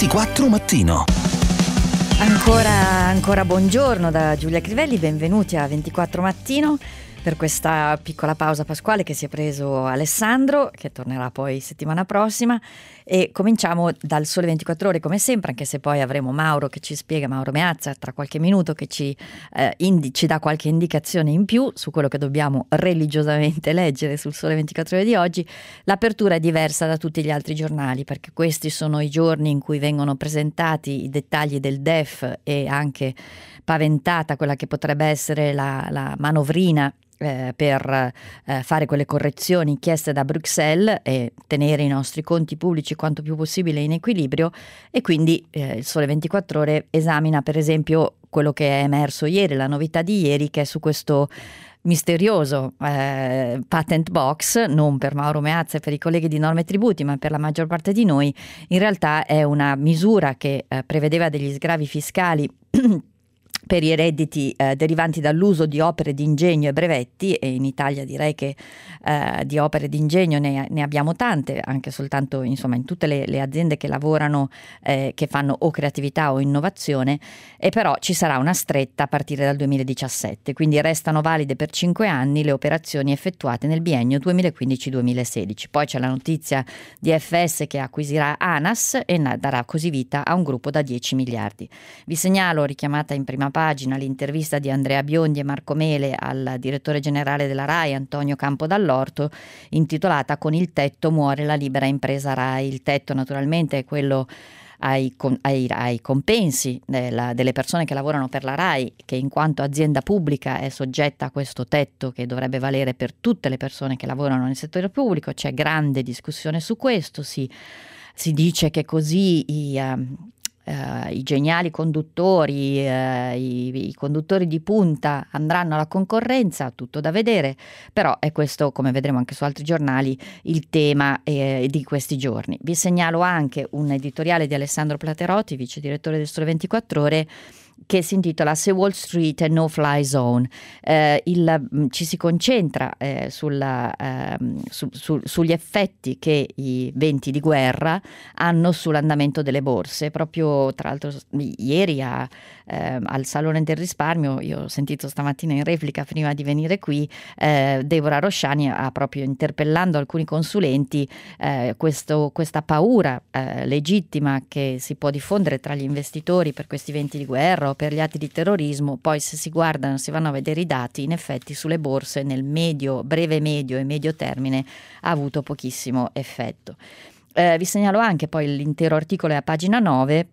24 Mattino. Ancora buongiorno da Giulia Crivelli, benvenuti a 24 Mattino per questa piccola pausa pasquale che si è preso Alessandro, che tornerà poi settimana prossima, e cominciamo dal Sole 24 Ore come sempre, anche se poi avremo Mauro che ci spiega, Mauro Meazza, tra qualche minuto, che ci dà qualche indicazione in più su quello che dobbiamo religiosamente leggere sul Sole 24 Ore di oggi. L'apertura è diversa da tutti gli altri giornali perché questi sono i giorni in cui vengono presentati i dettagli del DEF e anche paventata quella che potrebbe essere la manovrina per fare quelle correzioni chieste da Bruxelles e tenere i nostri conti pubblici quanto più possibile in equilibrio, e quindi il Sole 24 Ore esamina per esempio quello che è emerso ieri, la novità di ieri, che è su questo misterioso patent box, non per Mauro Meazza e per i colleghi di Norme e Tributi, ma per la maggior parte di noi. In realtà è una misura che prevedeva degli sgravi fiscali per i redditi derivanti dall'uso di opere di ingegno e brevetti, e in Italia direi che di opere di ingegno ne abbiamo tante, anche soltanto insomma in tutte le aziende che lavorano, che fanno o creatività o innovazione, e però ci sarà una stretta a partire dal 2017, quindi restano valide per 5 anni le operazioni effettuate nel biennio 2015-2016. Poi c'è la notizia di FS che acquisirà ANAS e darà così vita a un gruppo da 10 miliardi. Vi segnalo, richiamata in prima pagina, l'intervista di Andrea Biondi e Marco Mele al direttore generale della RAI, Antonio Campo Dall'Orto, intitolata "Con il tetto muore la libera impresa RAI". Il tetto naturalmente è quello ai compensi delle persone che lavorano per la RAI, che in quanto azienda pubblica è soggetta a questo tetto che dovrebbe valere per tutte le persone che lavorano nel settore pubblico. C'è grande discussione su questo, si dice che così i geniali conduttori, i conduttori di punta andranno alla concorrenza, tutto da vedere, però è questo, come vedremo anche su altri giornali, il tema di questi giorni. Vi segnalo anche un editoriale di Alessandro Platerotti, vice direttore del Sole 24 Ore, che si intitola "Se Wall Street è no fly zone". Ci si concentra sugli effetti che i venti di guerra hanno sull'andamento delle borse. Proprio tra l'altro ieri al Salone del Risparmio, io ho sentito stamattina in replica prima di venire qui, Deborah Rosciani ha proprio, interpellando alcuni consulenti, questa paura legittima che si può diffondere tra gli investitori per questi venti di guerra o per gli atti di terrorismo. Poi se si vanno a vedere i dati, in effetti sulle borse nel breve medio e medio termine ha avuto pochissimo effetto. Vi segnalo anche poi l'intero articolo a pagina 9,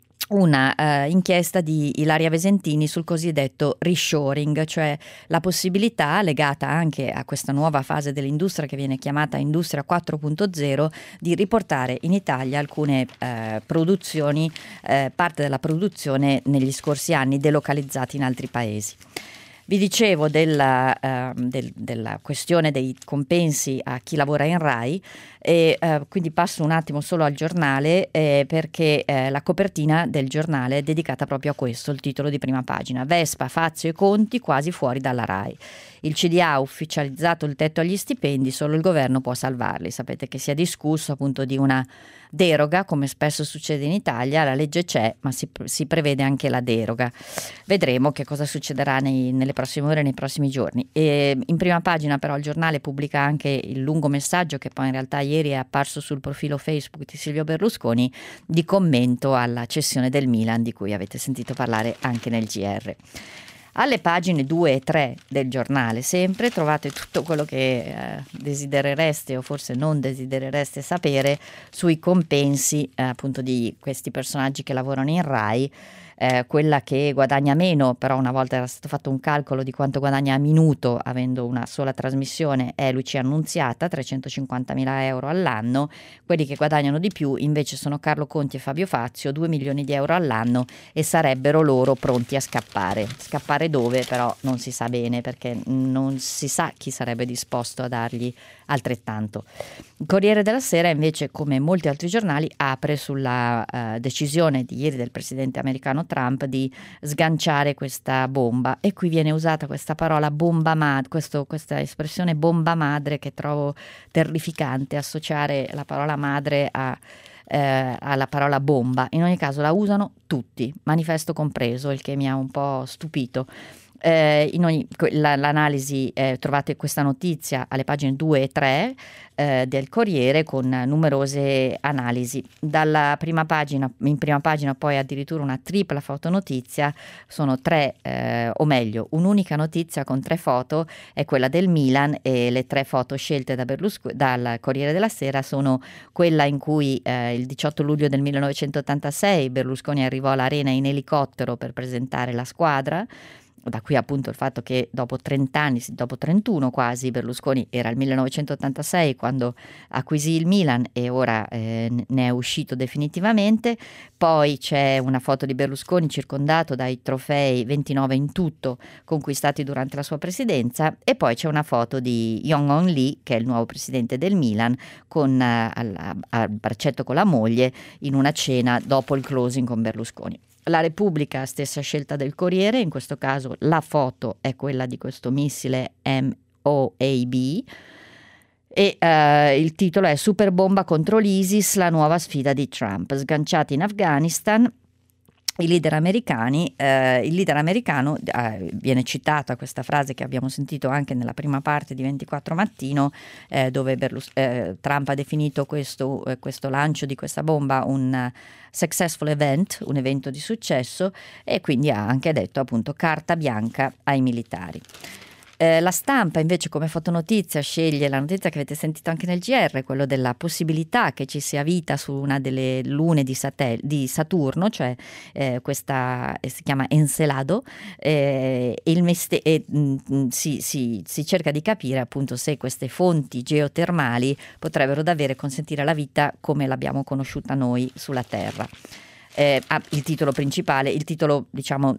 una inchiesta di Ilaria Vesentini sul cosiddetto reshoring, cioè la possibilità, legata anche a questa nuova fase dell'industria che viene chiamata Industria 4.0, di riportare in Italia alcune produzioni, parte della produzione negli scorsi anni delocalizzati in altri paesi. Vi dicevo della questione dei compensi a chi lavora in RAI, e quindi passo un attimo solo al giornale, perché la copertina del giornale è dedicata proprio a questo, il titolo di prima pagina: Vespa, Fazio e Conti quasi fuori dalla RAI. Il CDA ha ufficializzato il tetto agli stipendi, solo il governo può salvarli. Sapete che si è discusso appunto di una deroga, come spesso succede in Italia. La legge c'è, ma si prevede anche la deroga. Vedremo che cosa succederà nelle prossime ore, nei prossimi giorni. E in prima pagina però il giornale pubblica anche il lungo messaggio, che poi in realtà ieri è apparso sul profilo Facebook di Silvio Berlusconi, di commento alla cessione del Milan, di cui avete sentito parlare anche nel GR. Alle pagine 2 e 3 del giornale sempre trovate tutto quello che desiderereste o forse non desiderereste sapere sui compensi appunto di questi personaggi che lavorano in RAI. Quella che guadagna meno, però una volta era stato fatto un calcolo di quanto guadagna a minuto avendo una sola trasmissione, è Lucia Annunziata, 350.000 euro all'anno. Quelli che guadagnano di più invece sono Carlo Conti e Fabio Fazio, 2 milioni di euro all'anno, e sarebbero loro pronti a scappare. Scappare dove però non si sa bene, perché non si sa chi sarebbe disposto a dargli altrettanto. Il Corriere della Sera invece, come molti altri giornali, apre sulla decisione di ieri del presidente americano Trump di sganciare questa bomba, e qui viene usata questa parola bomba madre, questa espressione bomba madre, che trovo terrificante, associare la parola madre a alla parola bomba. In ogni caso la usano tutti, manifesto compreso, il che mi ha un po' stupito. L'analisi, trovate questa notizia alle pagine 2 e 3 del Corriere con numerose analisi. Dalla prima pagina, in prima pagina poi addirittura una tripla fotonotizia, sono tre, o meglio un'unica notizia con 3 foto, è quella del Milan, e le 3 foto scelte dal Corriere della Sera sono quella in cui il 18 luglio del 1986 Berlusconi arrivò all'Arena in elicottero per presentare la squadra. Da qui appunto il fatto che dopo 30 anni, dopo 31 quasi, Berlusconi era il 1986 quando acquisì il Milan e ora ne è uscito definitivamente. Poi c'è una foto di Berlusconi circondato dai trofei, 29 in tutto, conquistati durante la sua presidenza, e poi c'è una foto di Yong-Hong Lee, che è il nuovo presidente del Milan, con al braccetto con la moglie in una cena dopo il closing con Berlusconi. La Repubblica, stessa scelta del Corriere, in questo caso la foto è quella di questo missile MOAB e il titolo è Superbomba contro l'ISIS, la nuova sfida di Trump. Sganciati in Afghanistan, il leader americano, viene citata questa frase che abbiamo sentito anche nella prima parte di 24 Mattino, dove Trump ha definito questo lancio di questa bomba un successful event, un evento di successo, e quindi ha anche detto appunto carta bianca ai militari. La Stampa invece come fotonotizia sceglie la notizia che avete sentito anche nel GR, quello della possibilità che ci sia vita su una delle lune di Saturno, cioè questa si chiama Encelado, si cerca di capire appunto se queste fonti geotermali potrebbero davvero consentire la vita come l'abbiamo conosciuta noi sulla Terra. Il titolo principale, diciamo,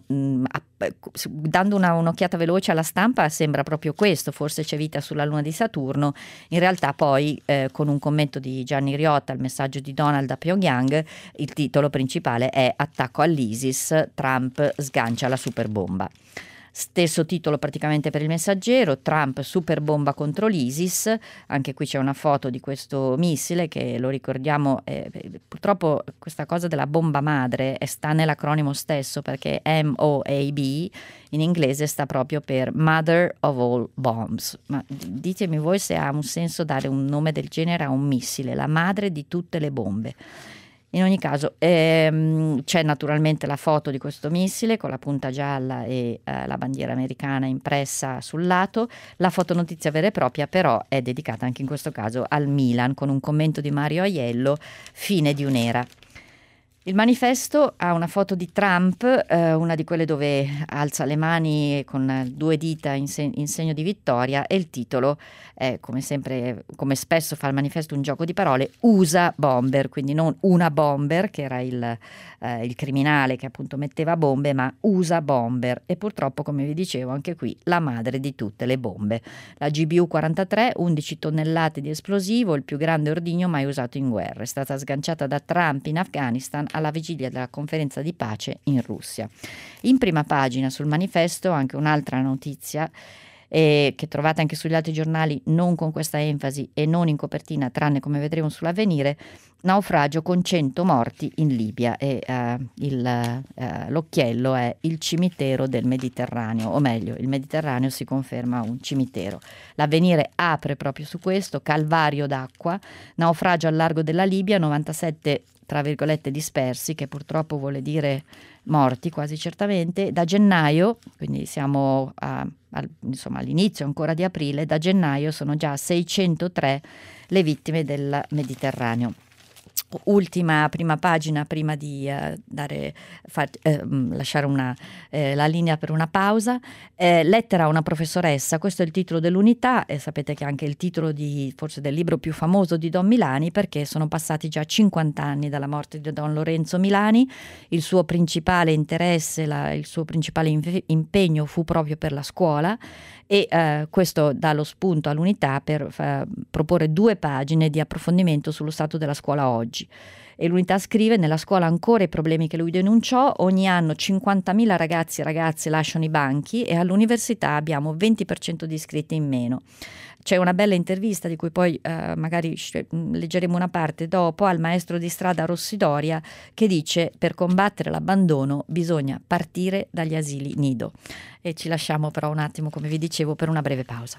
dando un'occhiata veloce alla Stampa sembra proprio questo, forse c'è vita sulla luna di Saturno. In realtà poi con un commento di Gianni Riotta al messaggio di Donald a Pyongyang, il titolo principale è Attacco all'ISIS, Trump sgancia la superbomba. Stesso titolo praticamente per il Messaggero, Trump superbomba contro l'ISIS, anche qui c'è una foto di questo missile che, lo ricordiamo, purtroppo questa cosa della bomba madre sta nell'acronimo stesso, perché MOAB in inglese sta proprio per Mother of All Bombs, ma ditemi voi se ha un senso dare un nome del genere a un missile, la madre di tutte le bombe. In ogni caso c'è naturalmente la foto di questo missile con la punta gialla e la bandiera americana impressa sul lato. La fotonotizia vera e propria però è dedicata anche in questo caso al Milan, con un commento di Mario Aiello, fine di un'era. Il Manifesto ha una foto di Trump, una di quelle dove alza le mani con 2 dita in segno di vittoria, e il titolo è, come sempre, come spesso fa il Manifesto, un gioco di parole, USA Bomber, quindi non una bomber, che era il criminale che appunto metteva bombe, ma USA Bomber, e purtroppo, come vi dicevo, anche qui la madre di tutte le bombe. La GBU-43, 11 tonnellate di esplosivo, il più grande ordigno mai usato in guerra, è stata sganciata da Trump in Afghanistan alla vigilia della conferenza di pace in Russia. In prima pagina sul Manifesto anche un'altra notizia che trovate anche sugli altri giornali, non con questa enfasi e non in copertina, tranne, come vedremo, sull'Avvenire: naufragio con 100 morti in Libia, e l'occhiello è il cimitero del Mediterraneo, o meglio, il Mediterraneo si conferma un cimitero. L'Avvenire apre proprio su questo: calvario d'acqua, naufragio al largo della Libia, 97 tra virgolette dispersi, che purtroppo vuole dire morti quasi certamente. Da gennaio, quindi siamo insomma all'inizio ancora di aprile, da gennaio sono già 603 le vittime del Mediterraneo. Ultima prima pagina prima di lasciare la linea per una pausa. Lettera a una professoressa, questo è il titolo dell'unità, e sapete che è anche il titolo forse del libro più famoso di Don Milani, perché sono passati già 50 anni dalla morte di Don Lorenzo Milani. Il suo principale interesse, il suo principale impegno fu proprio per la scuola, e questo dà lo spunto all'unità per proporre 2 pagine di approfondimento sullo stato della scuola oggi. E l'unità scrive: nella scuola ancora i problemi che lui denunciò, ogni anno 50.000 ragazzi e ragazze lasciano i banchi, e all'università abbiamo 20% di iscritti in meno. C'è una bella intervista di cui poi magari leggeremo una parte dopo, al maestro di strada Rossidoria, che dice: per combattere l'abbandono bisogna partire dagli asili nido. E ci lasciamo però un attimo, come vi dicevo, per una breve pausa.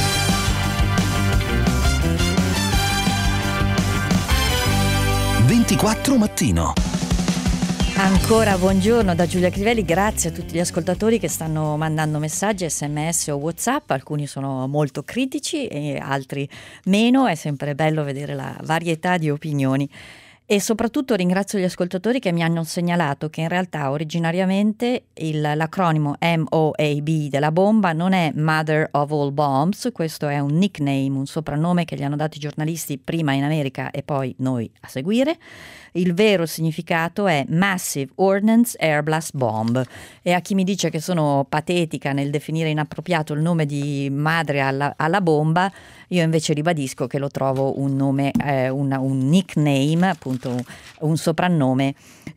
24 Mattino. Ancora buongiorno da Giulia Crivelli, grazie a tutti gli ascoltatori che stanno mandando messaggi, SMS o WhatsApp, alcuni sono molto critici e altri meno, è sempre bello vedere la varietà di opinioni. E soprattutto ringrazio gli ascoltatori che mi hanno segnalato che in realtà originariamente l'acronimo MOAB della bomba non è Mother of All Bombs, questo è un nickname, un soprannome che gli hanno dato i giornalisti prima in America e poi noi a seguire. Il vero significato è Massive Ordnance Air Blast Bomb. E a chi mi dice che sono patetica nel definire inappropriato il nome di madre alla bomba, io invece ribadisco che lo trovo un nome, un nickname, appunto un soprannome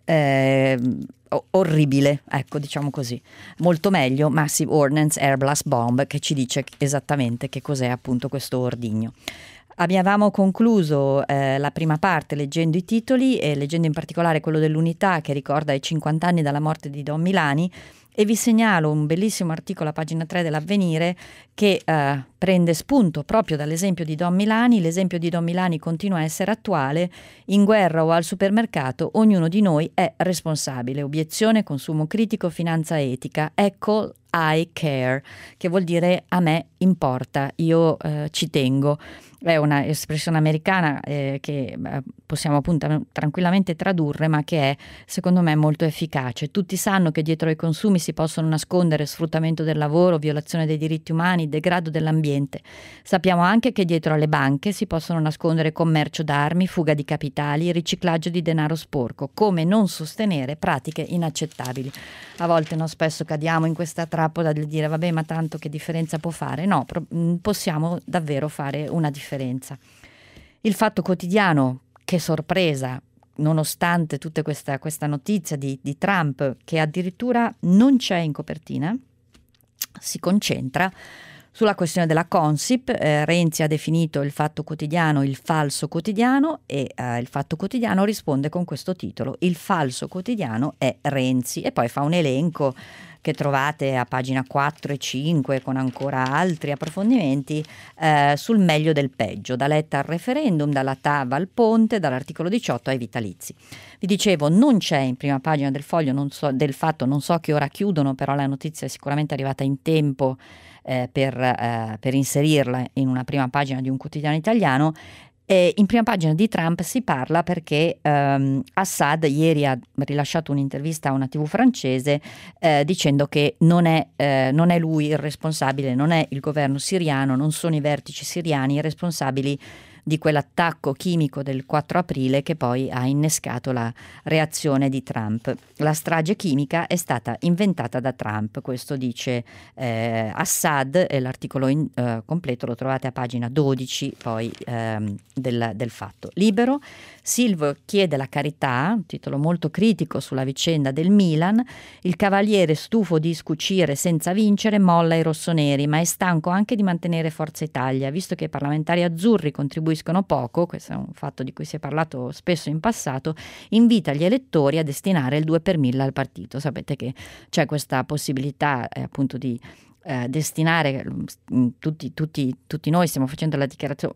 orribile, ecco, diciamo così. Molto meglio Massive Ordnance Air Blast Bomb, che ci dice esattamente che cos'è appunto questo ordigno. Abbiamo concluso la prima parte leggendo i titoli e leggendo in particolare quello dell'Unità, che ricorda i 50 anni dalla morte di Don Milani, e vi segnalo un bellissimo articolo a pagina 3 dell'Avvenire che prende spunto proprio dall'esempio di Don Milani. L'esempio di Don Milani continua a essere attuale: in guerra o al supermercato ognuno di noi è responsabile. Obiezione, consumo critico, finanza etica. Ecco I care, che vuol dire a me importa, io ci tengo. È una espressione americana che possiamo appunto tranquillamente tradurre, ma che è secondo me molto efficace. Tutti sanno che dietro ai consumi si possono nascondere sfruttamento del lavoro, violazione dei diritti umani, degrado dell'ambiente. Sappiamo anche che dietro alle banche si possono nascondere commercio d'armi, fuga di capitali, riciclaggio di denaro sporco. Come non sostenere pratiche inaccettabili? A volte, no, spesso cadiamo in questa trappola di dire vabbè, ma tanto che differenza può fare? No, possiamo davvero fare una differenza. Il Fatto Quotidiano, che sorpresa, nonostante tutta questa notizia di Trump, che addirittura non c'è in copertina, si concentra sulla questione della Consip. Renzi ha definito il Fatto Quotidiano il falso quotidiano e il Fatto Quotidiano risponde con questo titolo: il falso quotidiano è Renzi, e poi fa un elenco che trovate a pagina 4 e 5 con ancora altri approfondimenti sul meglio del peggio, da Letta al referendum, dalla TAV al ponte, dall'articolo 18 ai vitalizi. Vi dicevo, non c'è in prima pagina del Foglio, del Fatto, non so che ora chiudono, però la notizia è sicuramente arrivata in tempo per inserirla in una prima pagina di un quotidiano italiano. In prima pagina di Trump si parla perché Assad ieri ha rilasciato un'intervista a una TV francese dicendo che non è lui il responsabile, non è il governo siriano, non sono i vertici siriani i responsabili di quell'attacco chimico del 4 aprile che poi ha innescato la reazione di Trump. La strage chimica è stata inventata da Trump, questo dice Assad, e l'articolo completo lo trovate a pagina 12 poi del Fatto. Libero, Silvio chiede la carità, un titolo molto critico sulla vicenda del Milan. Il cavaliere, stufo di scucire senza vincere, molla i rossoneri, ma è stanco anche di mantenere Forza Italia, visto che i parlamentari azzurri contribuiscono poco, questo è un fatto di cui si è parlato spesso in passato, invita gli elettori a destinare il 2 per 1000 al partito. Sapete che c'è questa possibilità appunto di destinare, tutti noi stiamo facendo la dichiarazione,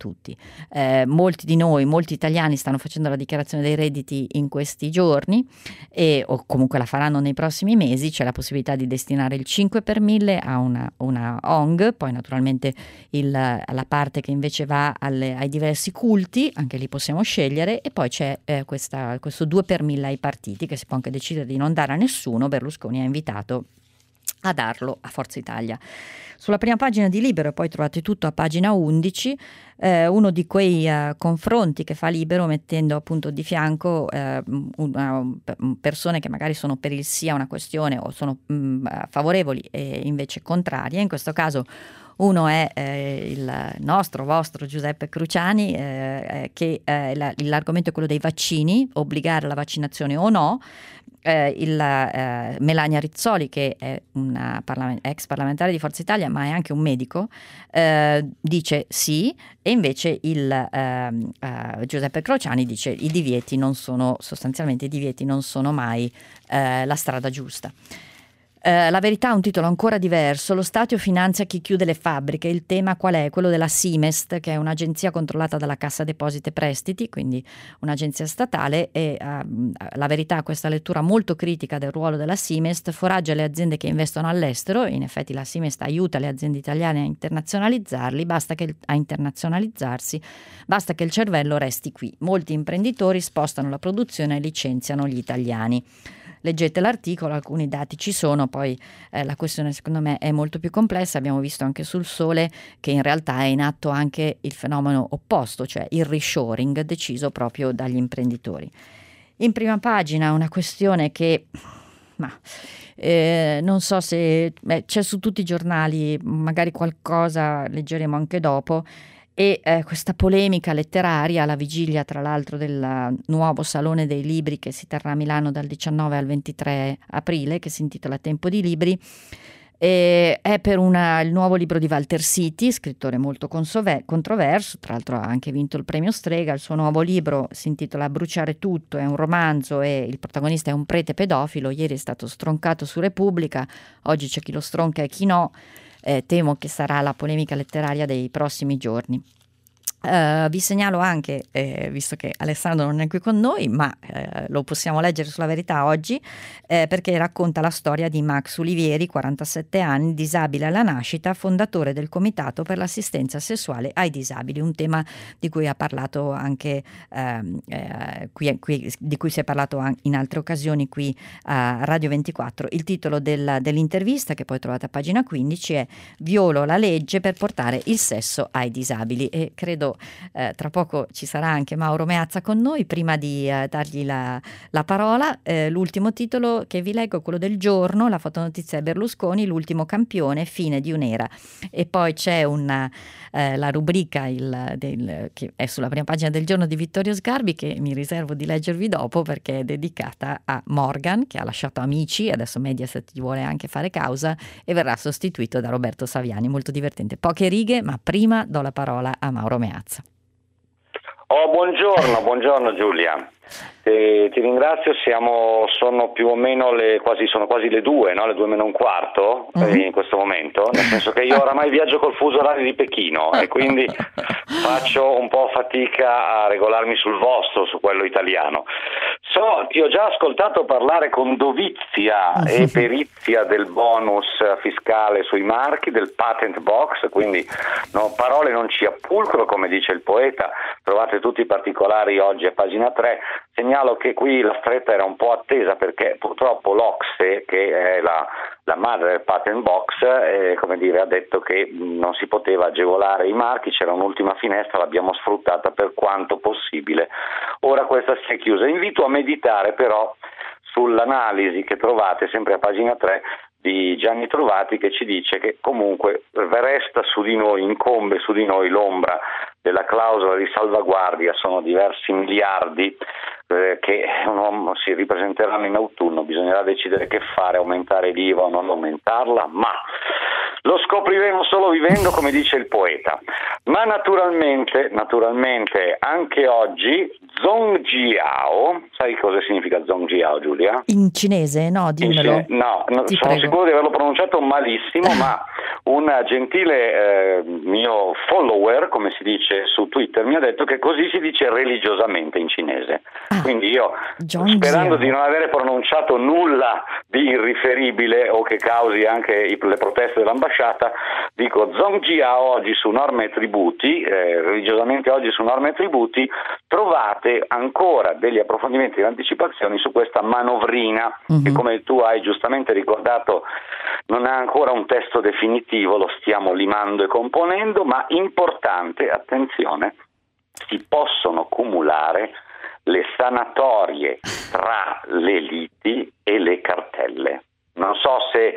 molti di noi, molti italiani stanno facendo la dichiarazione dei redditi in questi giorni o comunque la faranno nei prossimi mesi. C'è la possibilità di destinare il 5 per 1000 a una ONG, poi naturalmente la parte che invece va ai diversi culti, anche lì possiamo scegliere, e poi c'è questo 2 per 1000 ai partiti, che si può anche decidere di non dare a nessuno. Berlusconi ha invitato a darlo a Forza Italia. Sulla prima pagina di Libero, e poi trovate tutto a pagina 11, uno di quei confronti che fa Libero mettendo appunto di fianco persone che magari sono per il sì a una questione o sono favorevoli e invece contrarie. In questo caso uno è il vostro Giuseppe Cruciani, che l'argomento è quello dei vaccini, obbligare alla vaccinazione o no. Melania Rizzoli, che è una ex parlamentare di Forza Italia, ma è anche un medico, dice sì, e invece Giuseppe Crociani dice sostanzialmente i divieti non sono mai la strada giusta. La Verità ha un titolo ancora diverso: lo Stato finanzia chi chiude le fabbriche. Il tema qual è? Quello della Simest, che è un'agenzia controllata dalla Cassa Depositi e Prestiti, quindi un'agenzia statale, e La Verità ha questa lettura molto critica del ruolo della Simest, foraggia le aziende che investono all'estero. In effetti la Simest aiuta le aziende italiane a internazionalizzarsi, basta che il cervello resti qui. Molti imprenditori spostano la produzione e licenziano gli italiani. Leggete l'articolo, alcuni dati ci sono, poi la questione secondo me è molto più complessa. Abbiamo visto anche sul Sole che in realtà è in atto anche il fenomeno opposto, cioè il reshoring deciso proprio dagli imprenditori. In prima pagina una questione che non so se c'è su tutti i giornali, magari qualcosa leggeremo anche dopo, e questa polemica letteraria alla vigilia tra l'altro del nuovo Salone dei Libri che si terrà a Milano dal 19 al 23 aprile, che si intitola Tempo di Libri, è per il nuovo libro di Walter Siti, scrittore molto controverso, tra l'altro ha anche vinto il premio Strega. Il suo nuovo libro si intitola Bruciare tutto, è un romanzo e il protagonista è un prete pedofilo. Ieri è stato stroncato su Repubblica, oggi c'è chi lo stronca e chi no. Temo che sarà la polemica letteraria dei prossimi giorni. Vi segnalo anche, visto che Alessandro non è qui con noi, ma lo possiamo leggere sulla Verità oggi, perché racconta la storia di Max Ulivieri, 47 anni, disabile alla nascita, fondatore del Comitato per l'assistenza sessuale ai disabili, un tema di cui ha parlato anche di cui si è parlato in altre occasioni qui a Radio 24. Il titolo dell'intervista, che poi trovate a pagina 15, è Violo la legge per portare il sesso ai disabili, e credo tra poco ci sarà anche Mauro Meazza con noi. Prima di dargli la parola, l'ultimo titolo che vi leggo è quello del giorno, la fotonotizia è Berlusconi, l'ultimo campione, fine di un'era. E poi c'è la rubrica che è sulla prima pagina del giorno di Vittorio Sgarbi, che mi riservo di leggervi dopo perché è dedicata a Morgan, che ha lasciato Amici, adesso Mediaset gli vuole anche fare causa, e verrà sostituito da Roberto Saviani. Molto divertente, poche righe, ma prima do la parola a Mauro Meazza. Buongiorno Giulia, ti ringrazio. Sono più o meno sono quasi le 2, no? Le 2 meno un quarto in questo momento, nel senso che io oramai viaggio col fuso orario di Pechino e quindi faccio un po' fatica a regolarmi sul vostro, su quello italiano. Ti ho già ascoltato parlare con dovizia e perizia del bonus fiscale sui marchi, del patent box, quindi parole non ci appulcro, come dice il poeta. Trovate tutti i particolari oggi a pagina 3. Segnalo che qui la stretta era un po' attesa perché purtroppo l'Ocse, che è la madre del patent box, ha detto che non si poteva agevolare i marchi, c'era un'ultima finestra, l'abbiamo sfruttata per quanto possibile. Ora questa si è chiusa. Invito a meditare però sull'analisi che trovate sempre a pagina 3 di Gianni Trovati, che ci dice che comunque resta su di noi, incombe su di noi l'ombra della clausola di salvaguardia. Sono diversi miliardi che si ripresenteranno in autunno. Bisognerà decidere che fare, aumentare l'IVA o non aumentarla, ma lo scopriremo solo vivendo, come dice il poeta. Ma naturalmente anche oggi Zhongjiao, sai cosa significa Zhongjiao, Giulia? In cinese? No, dimmelo. No, sono sicuro di averlo pronunciato malissimo, ma un gentile mio follower, come si dice su Twitter, mi ha detto che così si dice religiosamente in cinese. Quindi io, sperando di non avere pronunciato nulla di irriferibile o che causi anche le proteste dell'ambasciata, dico Zhongjiao oggi su Norme e Tributi, religiosamente oggi su Norme e Tributi, trovate ancora degli approfondimenti e anticipazioni su questa manovrina che, come tu hai giustamente ricordato, non ha ancora un testo definitivo, lo stiamo limando e componendo, ma importante, attenzione, si possono cumulare le sanatorie tra le liti e le cartelle. Non so se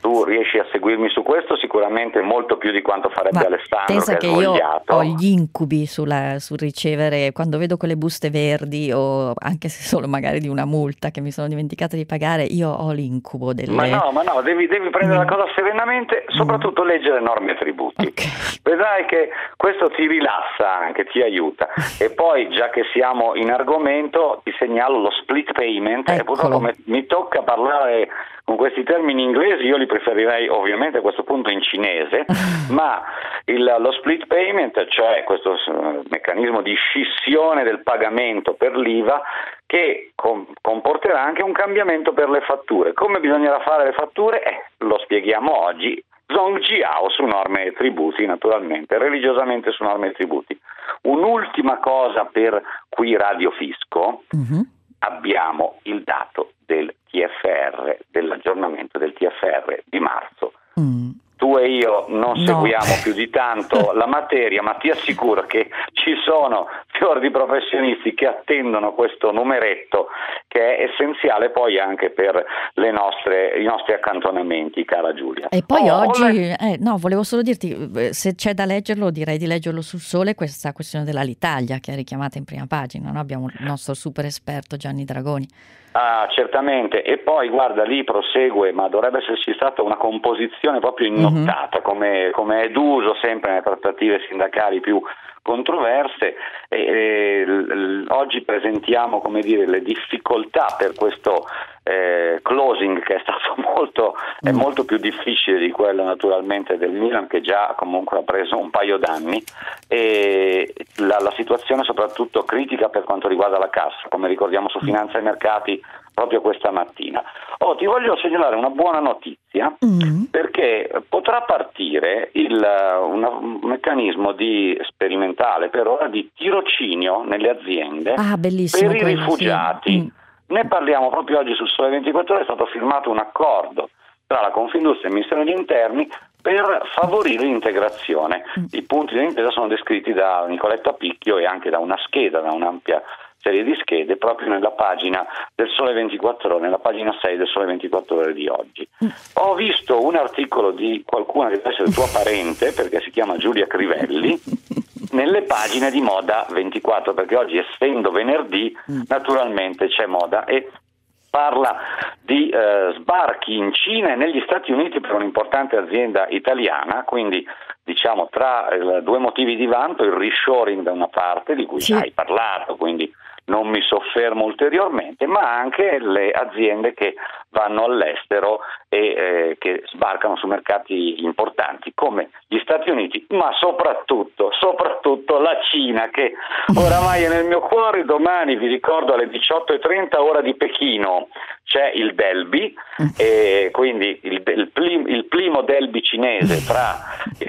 tu riesci a seguirmi su questo, sicuramente molto più di quanto farebbe Alessandro, pensa che è io svogliato. ho gli incubi sul ricevere, quando vedo quelle buste verdi o anche se solo magari di una multa che mi sono dimenticata di pagare, io ho l'incubo delle... Ma no, devi prendere la cosa serenamente, soprattutto leggere norme e tributi. Okay. Vedrai che questo ti rilassa anche, ti aiuta. E poi, già che siamo in argomento, ti segnalo lo split payment. Eccolo. E purtroppo mi tocca parlare con questi termini inglesi, io li preferirei ovviamente a questo punto in cinese, ma lo split payment, cioè questo meccanismo di scissione del pagamento per l'IVA, che comporterà anche un cambiamento per le fatture. Come bisognerà fare le fatture? Lo spieghiamo oggi. Zhongjiao su norme e tributi, naturalmente, religiosamente su norme e tributi. Un'ultima cosa per qui Radio Fisco, abbiamo il dato del TFR, dell'aggiornamento del TFR di marzo. Tu e io non seguiamo più di tanto la materia, ma ti assicuro che ci sono fior di professionisti che attendono questo numeretto, che è essenziale poi anche per i nostri accantonamenti, cara Giulia. E poi oggi, volevo solo dirti, se c'è da leggerlo, direi di leggerlo sul Sole, questa questione dell'Alitalia che è richiamata in prima pagina, no? Abbiamo il nostro super esperto Gianni Dragoni. Ah, certamente, e poi guarda, lì prosegue, ma dovrebbe esserci stata una composizione proprio innottata, come è d'uso sempre nelle trattative sindacali più controverse. Oggi presentiamo, come dire, le difficoltà per questo closing, che è stato molto più difficile di quello naturalmente del Milan, che già comunque ha preso un paio d'anni, e la situazione soprattutto critica per quanto riguarda la cassa, come ricordiamo su Finanza e Mercati proprio questa mattina. Ti voglio segnalare una buona notizia, perché potrà partire un meccanismo sperimentale per ora di tirocinio nelle aziende per i rifugiati. Sì. Ne parliamo proprio oggi sul Sole 24 Ore. È stato firmato un accordo tra la Confindustria e il Ministero degli Interni per favorire l'integrazione. I punti dell'intesa sono descritti da Nicoletta Picchio e anche da una scheda, da un'ampia serie di schede, proprio nella pagina del Sole 24 Ore, nella pagina 6 del Sole 24 Ore di oggi. Ho visto un articolo di qualcuno che deve essere tua parente, perché si chiama Giulia Crivelli, nelle pagine di Moda 24, perché oggi, essendo venerdì, naturalmente c'è moda, e parla di sbarchi in Cina e negli Stati Uniti per un'importante azienda italiana, quindi diciamo tra due motivi di vanto: il reshoring da una parte, di cui già hai parlato, quindi non mi soffermo ulteriormente, ma anche le aziende che vanno all'estero e che sbarcano su mercati importanti come gli Stati Uniti, ma soprattutto la Cina, che oramai è nel mio cuore. Domani, vi ricordo, alle 18:30 ora di Pechino c'è il Delby, e quindi il primo Delby cinese tra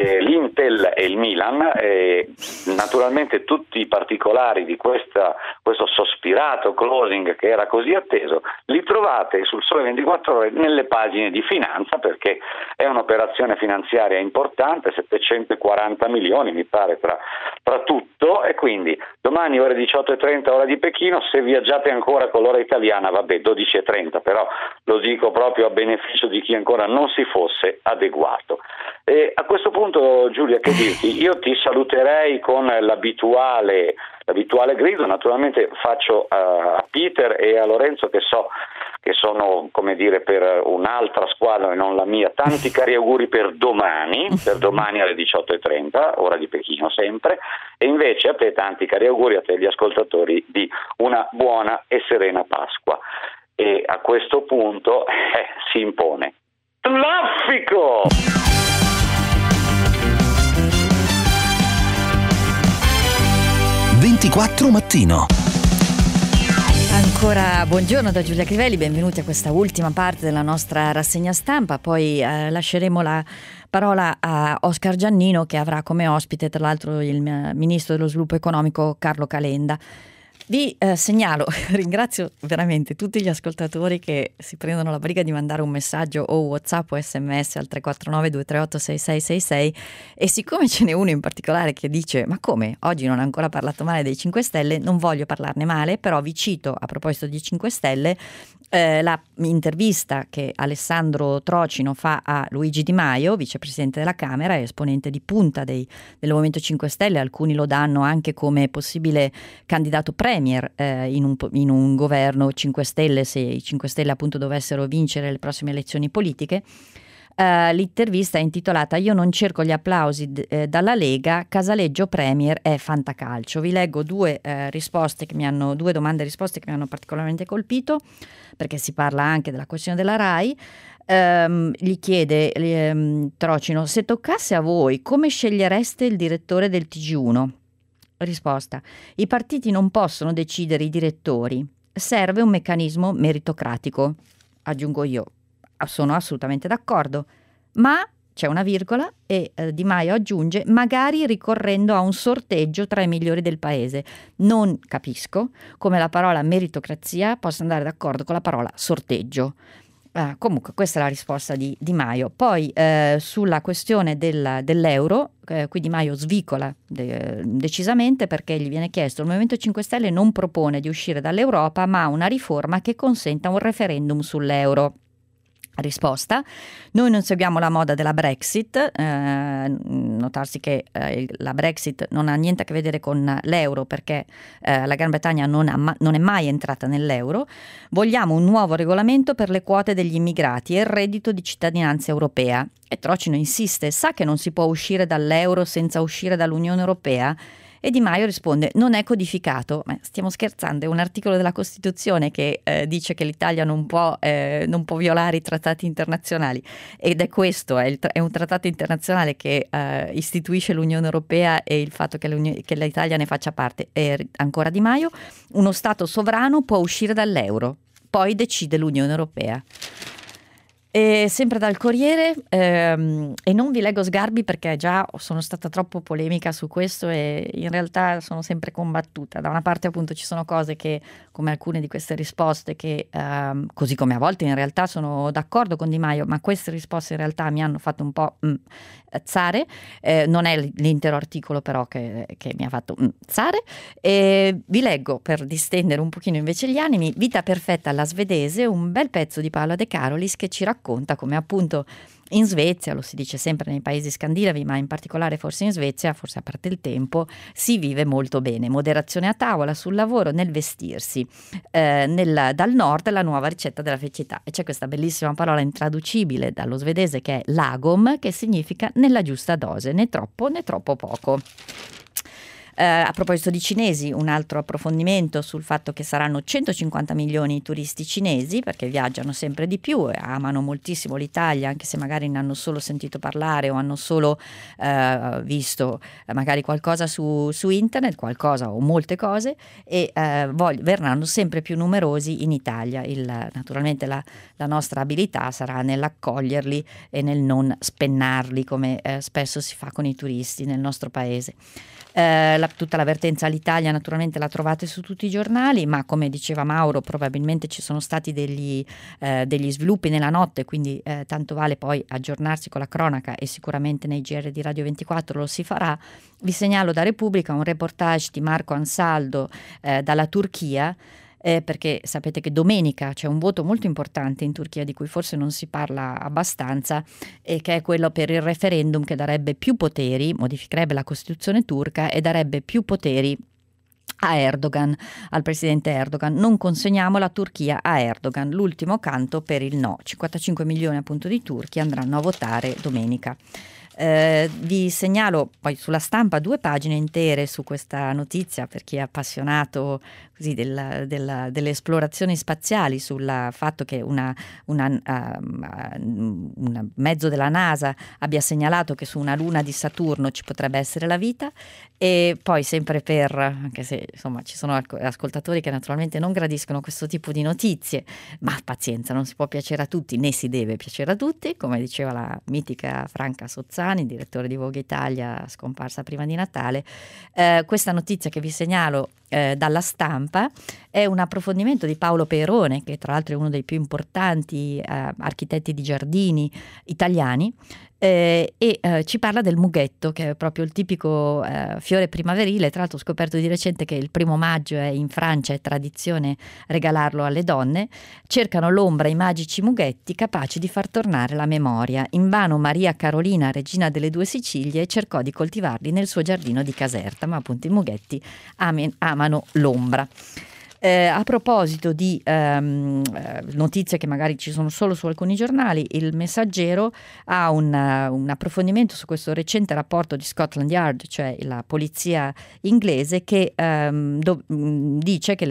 l'Intel e il Milan. Naturalmente tutti i particolari di questo sospirato closing, che era così atteso, li trovate sul Sole 24 Ore nelle pagine di finanza, perché è un'operazione finanziaria importante, 740 milioni mi pare tra tutto, e quindi domani ore 18:30 ora di Pechino. Se viaggiate ancora con l'ora italiana, 12:30, però lo dico proprio a beneficio di chi ancora non si fosse adeguato. E a questo punto, Giulia, che dirti? Io ti saluterei con l'abituale grido. Naturalmente faccio a Peter e a Lorenzo, che so che sono, come dire, per un'altra squadra e non la mia, tanti cari auguri per domani alle 18:30, ora di Pechino sempre, e invece a te tanti cari auguri, a te gli ascoltatori, di una buona e serena Pasqua. E a questo punto si impone traffico! 24 mattino. Ancora buongiorno da Giulia Crivelli, benvenuti a questa ultima parte della nostra rassegna stampa. Poi lasceremo la parola a Oscar Giannino, che avrà come ospite tra l'altro il ministro dello sviluppo economico Carlo Calenda. Vi segnalo, ringrazio veramente tutti gli ascoltatori che si prendono la briga di mandare un messaggio o WhatsApp o SMS al 349 238 6666 e siccome ce n'è uno in particolare che dice ma come, oggi non ha ancora parlato male dei 5 Stelle, non voglio parlarne male, però vi cito a proposito di 5 Stelle la intervista che Alessandro Trocino fa a Luigi Di Maio, vicepresidente della Camera e esponente di punta del Movimento 5 Stelle, alcuni lo danno anche come possibile candidato premier in un governo 5 Stelle, se i 5 Stelle appunto dovessero vincere le prossime elezioni politiche. L'intervista è intitolata Io non cerco gli applausi dalla Lega, Casaleggio premier è fantacalcio. Vi leggo due domande e risposte che mi hanno particolarmente colpito, perché si parla anche della questione della RAI. Gli chiede Trocino: se toccasse a voi, come scegliereste il direttore del TG1? Risposta: i partiti non possono decidere i direttori, serve un meccanismo meritocratico. Aggiungo io, sono assolutamente d'accordo, ma c'è una virgola e Di Maio aggiunge magari ricorrendo a un sorteggio tra i migliori del paese. Non capisco come la parola meritocrazia possa andare d'accordo con la parola sorteggio. Comunque questa è la risposta di Di Maio. Poi sulla questione dell'euro, qui Di Maio svicola decisamente, perché gli viene chiesto: il Movimento 5 Stelle non propone di uscire dall'Europa ma una riforma che consenta un referendum sull'euro. Risposta: noi non seguiamo la moda della Brexit, notarsi che la Brexit non ha niente a che vedere con l'euro, perché la Gran Bretagna non è mai entrata nell'euro. Vogliamo un nuovo regolamento per le quote degli immigrati e il reddito di cittadinanza europea. E Trocino insiste: sa che non si può uscire dall'euro senza uscire dall'Unione Europea? E Di Maio risponde: non è codificato. Ma stiamo scherzando, è un articolo della Costituzione che dice che l'Italia non può violare i trattati internazionali, ed è questo, è un trattato internazionale che istituisce l'Unione Europea e il fatto che l'Italia ne faccia parte. E ancora Di Maio: uno Stato sovrano può uscire dall'euro, poi decide l'Unione Europea. E sempre dal Corriere, e non vi leggo sgarbi perché già sono stata troppo polemica su questo e in realtà sono sempre combattuta. Da una parte appunto ci sono cose che, come alcune di queste risposte, che così come a volte in realtà sono d'accordo con Di Maio, ma queste risposte in realtà mi hanno fatto un po' zare. Non è l'intero articolo però che mi ha fatto zare. Vi leggo, per distendere un pochino invece gli animi, Vita perfetta alla svedese, un bel pezzo di Paola De Carolis che ci racconta come appunto in Svezia, lo si dice sempre nei paesi scandinavi, ma in particolare forse in Svezia, forse a parte il tempo, si vive molto bene. Moderazione a tavola, sul lavoro, nel vestirsi. Dal nord la nuova ricetta della felicità. E c'è questa bellissima parola intraducibile dallo svedese che è lagom, che significa nella giusta dose, né troppo né troppo poco. A proposito di cinesi, un altro approfondimento sul fatto che saranno 150 milioni i turisti cinesi, perché viaggiano sempre di più e amano moltissimo l'Italia, anche se magari ne hanno solo sentito parlare o hanno solo visto magari qualcosa su internet, qualcosa o molte cose, e verranno sempre più numerosi in Italia. Naturalmente la nostra abilità sarà nell'accoglierli e nel non spennarli come spesso si fa con i turisti nel nostro paese. Tutta l'avvertenza all'Italia naturalmente la trovate su tutti i giornali, ma come diceva Mauro probabilmente ci sono stati degli sviluppi nella notte, quindi tanto vale poi aggiornarsi con la cronaca e sicuramente nei GR di Radio 24 lo si farà. Vi segnalo da Repubblica un reportage di Marco Ansaldo dalla Turchia, perché sapete che domenica c'è un voto molto importante in Turchia di cui forse non si parla abbastanza, e che è quello per il referendum che darebbe più poteri, modificherebbe la Costituzione turca e darebbe più poteri a Erdogan, al presidente Erdogan. Non consegniamo la Turchia a Erdogan, l'ultimo canto per il no. 55 milioni appunto di turchi andranno a votare domenica. Vi segnalo poi sulla Stampa 2 pagine intere su questa notizia per chi è appassionato così delle esplorazioni spaziali, sul fatto che un mezzo della NASA abbia segnalato che su una luna di Saturno ci potrebbe essere la vita. E poi sempre anche se insomma ci sono ascoltatori che naturalmente non gradiscono questo tipo di notizie, ma pazienza, non si può piacere a tutti né si deve piacere a tutti, come diceva la mitica Franca Sozzani. Mongiani, direttore di Vogue Italia, scomparsa prima di Natale. Questa notizia che vi segnalo dalla Stampa è un approfondimento di Paolo Perone, che tra l'altro è uno dei più importanti architetti di giardini italiani, ci parla del mughetto, che è proprio il tipico fiore primaverile. Tra l'altro ho scoperto di recente che il 1° maggio in Francia è tradizione regalarlo alle donne. Cercano l'ombra i magici mughetti capaci di far tornare la memoria. Invano Maria Carolina, regina delle 2 Sicilie, cercò di coltivarli nel suo giardino di Caserta, ma appunto i mughetti amano l'ombra. A proposito di notizie che magari ci sono solo su alcuni giornali, il Messaggero ha un approfondimento su questo recente rapporto di Scotland Yard, cioè la polizia inglese, che dice che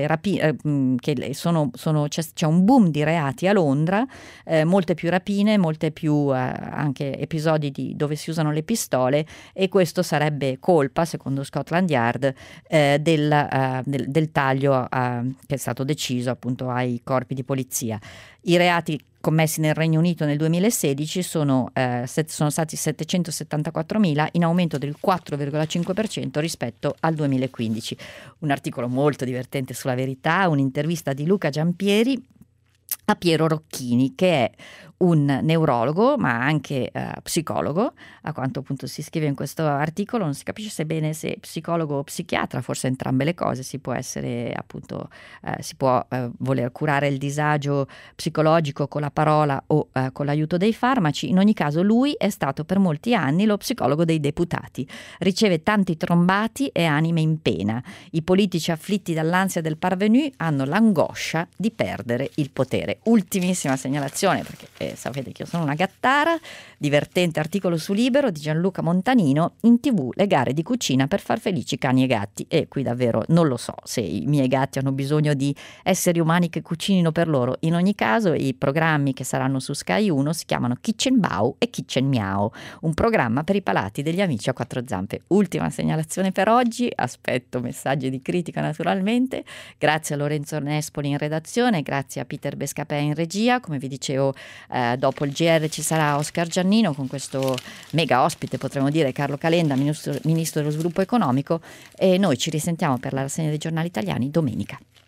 c'è un boom di reati a Londra, molte più rapine, molte più anche episodi dove si usano le pistole, e questo sarebbe colpa, secondo Scotland Yard, del taglio che è stato deciso appunto ai corpi di polizia. I reati commessi nel Regno Unito nel 2016 sono stati 774.000, in aumento del 4,5% rispetto al 2015. Un articolo molto divertente sulla Verità, un'intervista di Luca Giampieri a Piero Rocchini, che è un neurologo ma anche psicologo. A quanto appunto si scrive in questo articolo non si capisce se bene se psicologo o psichiatra, forse entrambe le cose. Si può essere appunto si può voler curare il disagio psicologico con la parola o con l'aiuto dei farmaci. In ogni caso lui è stato per molti anni lo psicologo dei deputati, riceve tanti trombati e anime in pena. I politici afflitti dall'ansia del parvenu hanno l'angoscia di perdere il potere. Ultimissima segnalazione, perché sapete che io sono una gattara. Divertente articolo su Libero di Gianluca Montanino: in TV le gare di cucina per far felici cani e gatti. E qui davvero non lo so se i miei gatti hanno bisogno di esseri umani che cucinino per loro. In ogni caso i programmi che saranno su Sky 1 si chiamano Kitchen Bau e Kitchen Miau, un programma per i palati degli amici a 4 zampe. Ultima segnalazione per oggi, aspetto messaggi di critica naturalmente. Grazie a Lorenzo Nespoli in redazione, grazie a Peter Bescapè in regia. Come vi dicevo, dopo il GR ci sarà Oscar Giannino con questo mega ospite, potremmo dire, Carlo Calenda, ministro dello sviluppo economico, e noi ci risentiamo per la rassegna dei giornali italiani domenica.